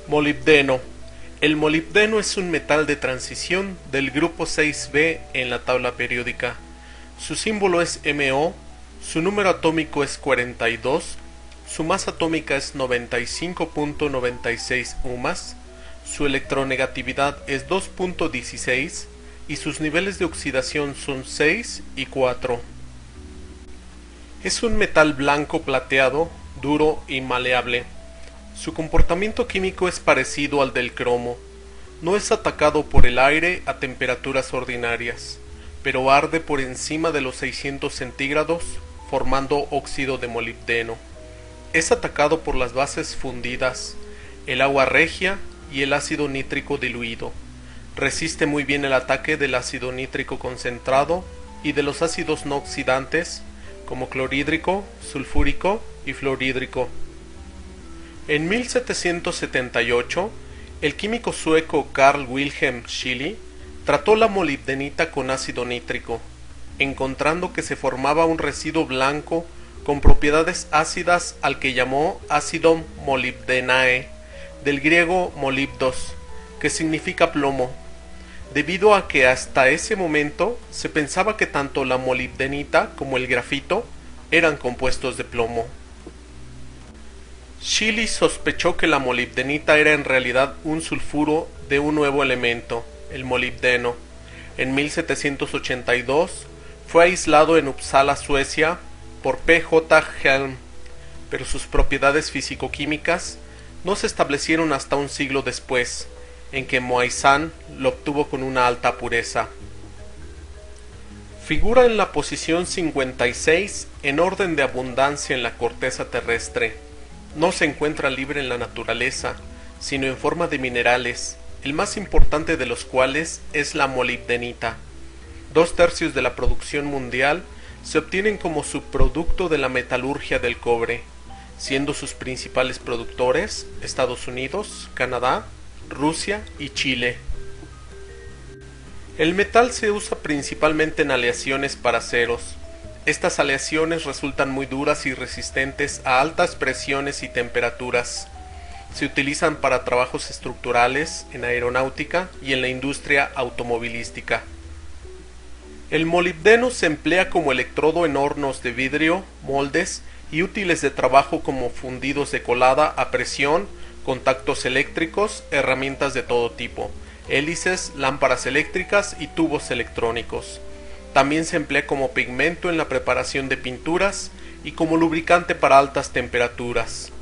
Molibdeno. El molibdeno es un metal de transición del grupo 6B en la tabla periódica. Su símbolo es MO, su número atómico es 42, su masa atómica es 95.96 UMAS, su electronegatividad es 2.16 y sus niveles de oxidación son 6 y 4. Es un metal blanco plateado, duro y maleable. Su comportamiento químico es parecido al del cromo. No es atacado por el aire a temperaturas ordinarias, pero arde por encima de los 600 centígrados, formando óxido de molibdeno. Es atacado por las bases fundidas, el agua regia y el ácido nítrico diluido. Resiste muy bien el ataque del ácido nítrico concentrado y de los ácidos no oxidantes, como clorhídrico, sulfúrico y fluorhídrico. En 1778, el químico sueco Carl Wilhelm Scheele trató la molibdenita con ácido nítrico, encontrando que se formaba un residuo blanco con propiedades ácidas al que llamó ácido molybdenae, del griego molibdos, que significa plomo, debido a que hasta ese momento se pensaba que tanto la molibdenita como el grafito eran compuestos de plomo. Scheele sospechó que la molibdenita era en realidad un sulfuro de un nuevo elemento, el molibdeno. En 1782 fue aislado en Uppsala, Suecia, por P. J. Helm, pero sus propiedades físico-químicas no se establecieron hasta un siglo después, en que Moissan lo obtuvo con una alta pureza. Figura en la posición 56 en orden de abundancia en la corteza terrestre. No se encuentra libre en la naturaleza, sino en forma de minerales, el más importante de los cuales es la molibdenita. 2/3 de la producción mundial se obtienen como subproducto de la metalurgia del cobre, siendo sus principales productores Estados Unidos, Canadá, Rusia y Chile. El metal se usa principalmente en aleaciones para aceros. Estas aleaciones resultan muy duras y resistentes a altas presiones y temperaturas. Se utilizan para trabajos estructurales, en aeronáutica y en la industria automovilística. El molibdeno se emplea como electrodo en hornos de vidrio, moldes y útiles de trabajo como fundidos de colada a presión, contactos eléctricos, herramientas de todo tipo, hélices, lámparas eléctricas y tubos electrónicos. También se emplea como pigmento en la preparación de pinturas y como lubricante para altas temperaturas.